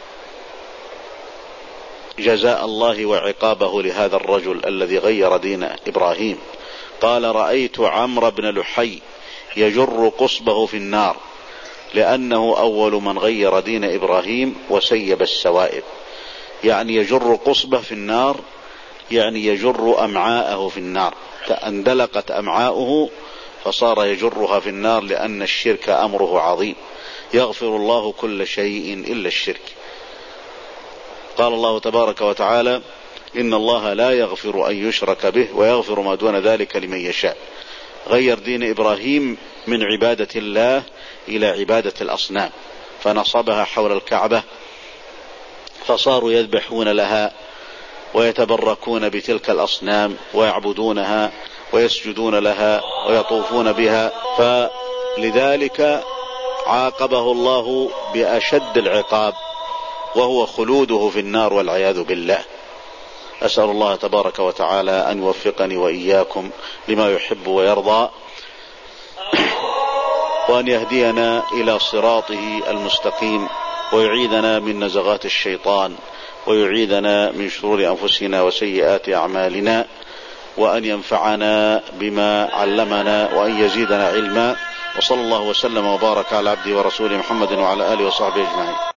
جزاء الله وعقابه لهذا الرجل الذي غير دين إبراهيم. قال: رأيت عمرو بن لحي يجر قصبه في النار، لأنه أول من غير دين إبراهيم وسيب السوائب. يعني يجر قصبه في النار، يعني يجر أمعاءه في النار، اندلقت أمعاؤه فصار يجرها في النار، لأن الشرك أمره عظيم، يغفر الله كل شيء إلا الشرك. قال الله تبارك وتعالى: إن الله لا يغفر أن يشرك به ويغفر ما دون ذلك لمن يشاء. غير دين إبراهيم من عبادة الله إلى عبادة الأصنام، فنصبها حول الكعبة، فصاروا يذبحون لها ويتبركون بتلك الأصنام ويعبدونها ويسجدون لها ويطوفون بها. فلذلك عاقبه الله بأشد العقاب، وهو خلوده في النار والعياذ بالله. أسأل الله تبارك وتعالى أن يوفقني وإياكم لما يحب ويرضى، وأن يهدينا إلى صراطه المستقيم، ويعيذنا من نزغات الشيطان، ويعيذنا من شرور أنفسنا وسيئات أعمالنا، وأن ينفعنا بما علمنا، وأن يزيدنا علما. وصلى الله وسلم وبارك على عبده ورسوله محمد وعلى آله وصحبه أجمعين.